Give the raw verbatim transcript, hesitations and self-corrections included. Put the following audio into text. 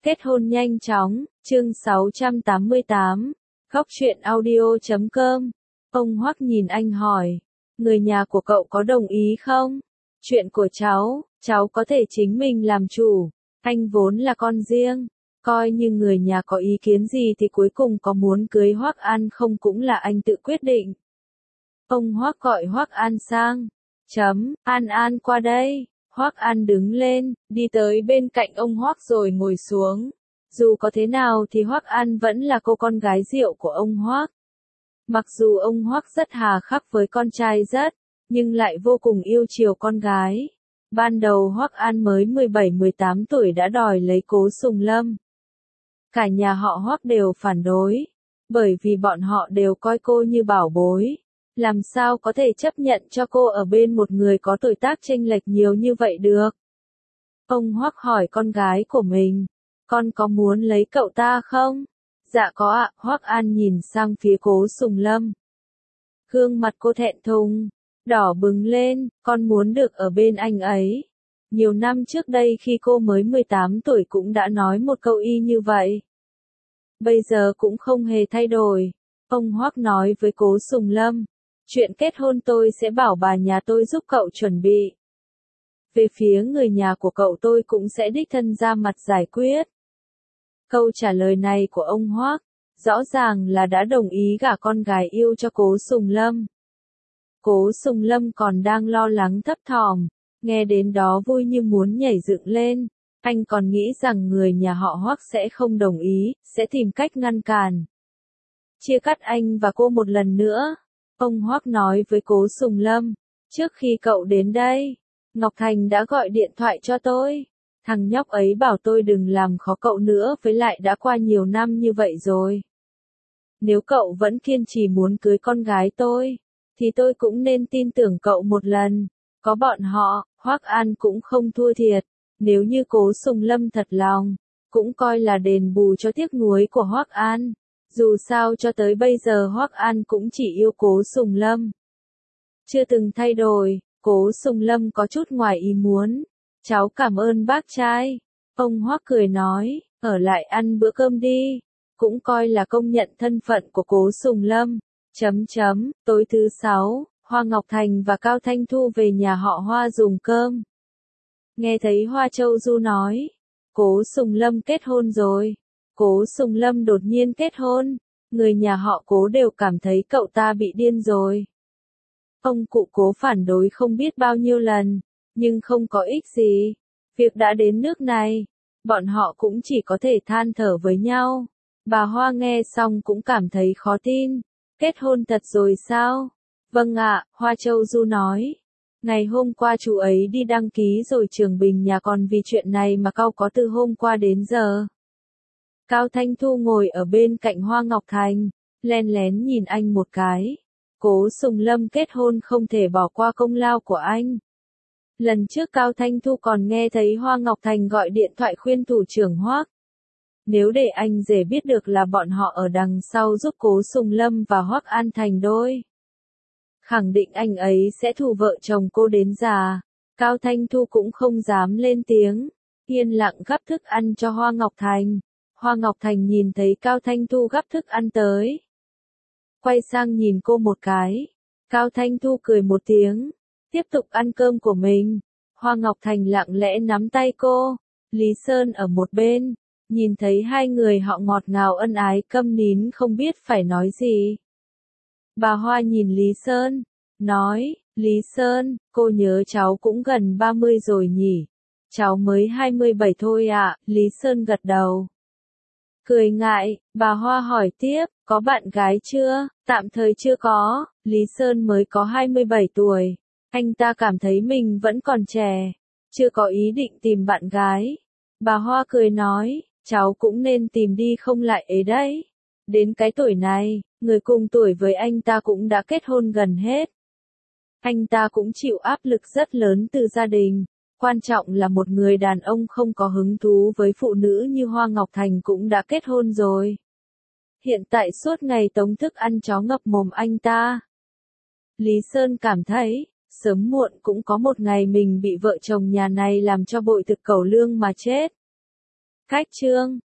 Kết hôn nhanh chóng, chương sáu trăm tám mươi tám, góc truyện audio chấm com. Ông Hoắc nhìn anh hỏi, người nhà của cậu có đồng ý không? Chuyện của cháu, cháu có thể chính mình làm chủ, anh vốn là con riêng, coi như người nhà có ý kiến gì thì cuối cùng có muốn cưới Hoắc An không cũng là anh tự quyết định. Ông Hoắc gọi Hoắc An sang, chấm, An An qua đây. Hoắc An đứng lên, đi tới bên cạnh ông Hoắc rồi ngồi xuống. Dù có thế nào thì Hoắc An vẫn là cô con gái rượu của ông Hoắc. Mặc dù ông Hoắc rất hà khắc với con trai rất, nhưng lại vô cùng yêu chiều con gái. Ban đầu Hoắc An mới mười bảy mười tám tuổi đã đòi lấy Cố Sùng Lâm. Cả nhà họ Hoắc đều phản đối, bởi vì bọn họ đều coi cô như bảo bối. Làm sao có thể chấp nhận cho cô ở bên một người có tuổi tác chênh lệch nhiều như vậy được? Ông Hoắc hỏi con gái của mình, con có muốn lấy cậu ta không? Dạ có ạ, Hoắc An nhìn sang phía Cố Sùng Lâm. Gương mặt cô thẹn thùng, đỏ bừng lên, con muốn được ở bên anh ấy. Nhiều năm trước đây khi cô mới mười tám tuổi cũng đã nói một câu y như vậy. Bây giờ cũng không hề thay đổi. Ông Hoắc nói với Cố Sùng Lâm, chuyện kết hôn tôi sẽ bảo bà nhà tôi giúp cậu chuẩn bị. Về phía người nhà của cậu tôi cũng sẽ đích thân ra mặt giải quyết. Câu trả lời này của ông Hoắc, rõ ràng là đã đồng ý gả con gái yêu cho Cố Sùng Lâm. Cố Sùng Lâm còn đang lo lắng thấp thỏm, nghe đến đó vui như muốn nhảy dựng lên. Anh còn nghĩ rằng người nhà họ Hoắc sẽ không đồng ý, sẽ tìm cách ngăn cản. Chia cắt anh và cô một lần nữa. Ông Hoắc nói với Cố Sùng Lâm, trước khi cậu đến đây, Ngọc Thành đã gọi điện thoại cho tôi. Thằng nhóc ấy bảo tôi đừng làm khó cậu nữa, với lại đã qua nhiều năm như vậy rồi. Nếu cậu vẫn kiên trì muốn cưới con gái tôi, thì tôi cũng nên tin tưởng cậu một lần. Có bọn họ, Hoắc An cũng không thua thiệt. Nếu như Cố Sùng Lâm thật lòng, cũng coi là đền bù cho tiếc nuối của Hoắc An. Dù sao cho tới bây giờ Hoắc An cũng chỉ yêu Cố Sùng Lâm. Chưa từng thay đổi. Cố Sùng Lâm có chút ngoài ý muốn. Cháu cảm ơn bác trai. Ông Hoắc cười nói, ở lại ăn bữa cơm đi. Cũng coi là công nhận thân phận của Cố Sùng Lâm. Chấm chấm, tối thứ sáu, Hoa Ngọc Thành và Cao Thanh Thu về nhà họ Hoa dùng cơm. Nghe thấy Hoa Châu Du nói, Cố Sùng Lâm kết hôn rồi. Cố Sùng Lâm đột nhiên kết hôn, người nhà họ Cố đều cảm thấy cậu ta bị điên rồi. Ông cụ Cố phản đối không biết bao nhiêu lần, nhưng không có ích gì. Việc đã đến nước này, bọn họ cũng chỉ có thể than thở với nhau. Bà Hoa nghe xong cũng cảm thấy khó tin. Kết hôn thật rồi sao? Vâng ạ, Hoa Châu Du nói. Ngày hôm qua chú ấy đi đăng ký rồi Trường Bình nhà còn vì chuyện này mà cau có từ hôm qua đến giờ. Cao Thanh Thu ngồi ở bên cạnh Hoa Ngọc Thành, len lén nhìn anh một cái. Cố Sùng Lâm kết hôn không thể bỏ qua công lao của anh. Lần trước Cao Thanh Thu còn nghe thấy Hoa Ngọc Thành gọi điện thoại khuyên thủ trưởng Hoắc. Nếu để anh rể biết được là bọn họ ở đằng sau giúp Cố Sùng Lâm và Hoắc An thành đôi, khẳng định anh ấy sẽ thù vợ chồng cô đến già. Cao Thanh Thu cũng không dám lên tiếng, yên lặng gắp thức ăn cho Hoa Ngọc Thành. Hoa Ngọc Thành nhìn thấy Cao Thanh Thu gắp thức ăn tới, quay sang nhìn cô một cái. Cao Thanh Thu cười một tiếng, tiếp tục ăn cơm của mình. Hoa Ngọc Thành lặng lẽ nắm tay cô. Lý Sơn ở một bên, nhìn thấy hai người họ ngọt ngào ân ái câm nín không biết phải nói gì. Bà Hoa nhìn Lý Sơn, nói, Lý Sơn, cô nhớ cháu cũng gần ba mươi rồi nhỉ? Cháu mới hai mươi bảy thôi ạ. Lý Sơn gật đầu. Cười ngại, bà Hoa hỏi tiếp, có bạn gái chưa? Tạm thời chưa có. Lý Sơn mới có hai mươi bảy tuổi. Anh ta cảm thấy mình vẫn còn trẻ, chưa có ý định tìm bạn gái. Bà Hoa cười nói, cháu cũng nên tìm đi không lại ấy đấy. Đến cái tuổi này, người cùng tuổi với anh ta cũng đã kết hôn gần hết. Anh ta cũng chịu áp lực rất lớn từ gia đình. Quan trọng là một người đàn ông không có hứng thú với phụ nữ như Hoa Ngọc Thành cũng đã kết hôn rồi. Hiện tại suốt ngày tống thức ăn chó ngập mồm anh ta. Lý Sơn cảm thấy, sớm muộn cũng có một ngày mình bị vợ chồng nhà này làm cho bội thực cẩu lương mà chết. Khách trương.